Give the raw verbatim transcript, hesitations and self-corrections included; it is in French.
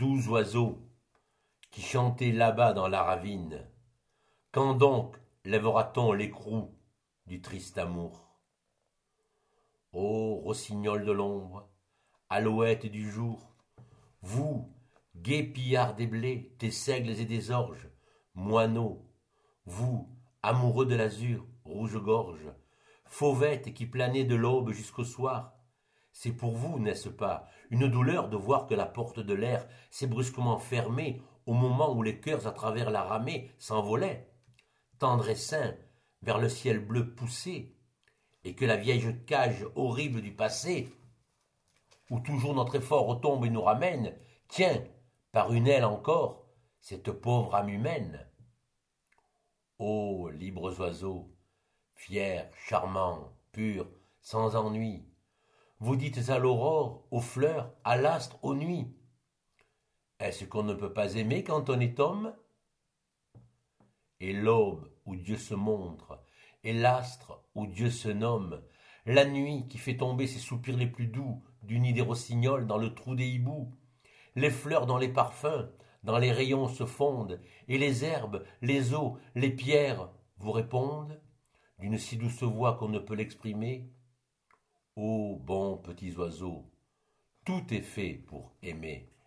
doux oiseaux, qui chantez là-bas dans la ravine, quand donc lèvera-t-on l'écrou du triste amour? Ô rossignol de l'ombre, alouette du jour, vous, gais pillards des blés, des seigles et des orges, moineaux, vous, amoureux de l'azur, rouge-gorge, fauvettes qui planez de l'aube jusqu'au soir, c'est pour vous, n'est-ce pas, une douleur de voir que la porte de l'air s'est brusquement fermée au moment où les cœurs à travers la ramée s'envolaient, tendres et sains, vers le ciel bleu poussé, et que la vieille cage horrible du passé, où toujours notre effort retombe et nous ramène, tient, par une aile encore, cette pauvre âme humaine. Ô libres oiseaux, fiers, charmants, purs, sans ennui, vous dites à l'aurore, aux fleurs, à l'astre, aux nuits. Est-ce qu'on ne peut pas aimer quand on est homme? Et l'aube où Dieu se montre, et l'astre où Dieu se nomme, la nuit qui fait tomber ses soupirs les plus doux du nid des rossignols dans le trou des hiboux, les fleurs dont les parfums dans les rayons se fondent, et les herbes, les eaux, les pierres vous répondent d'une si douce voix qu'on ne peut l'exprimer. Ô bons petits oiseaux, tout est fait pour aimer.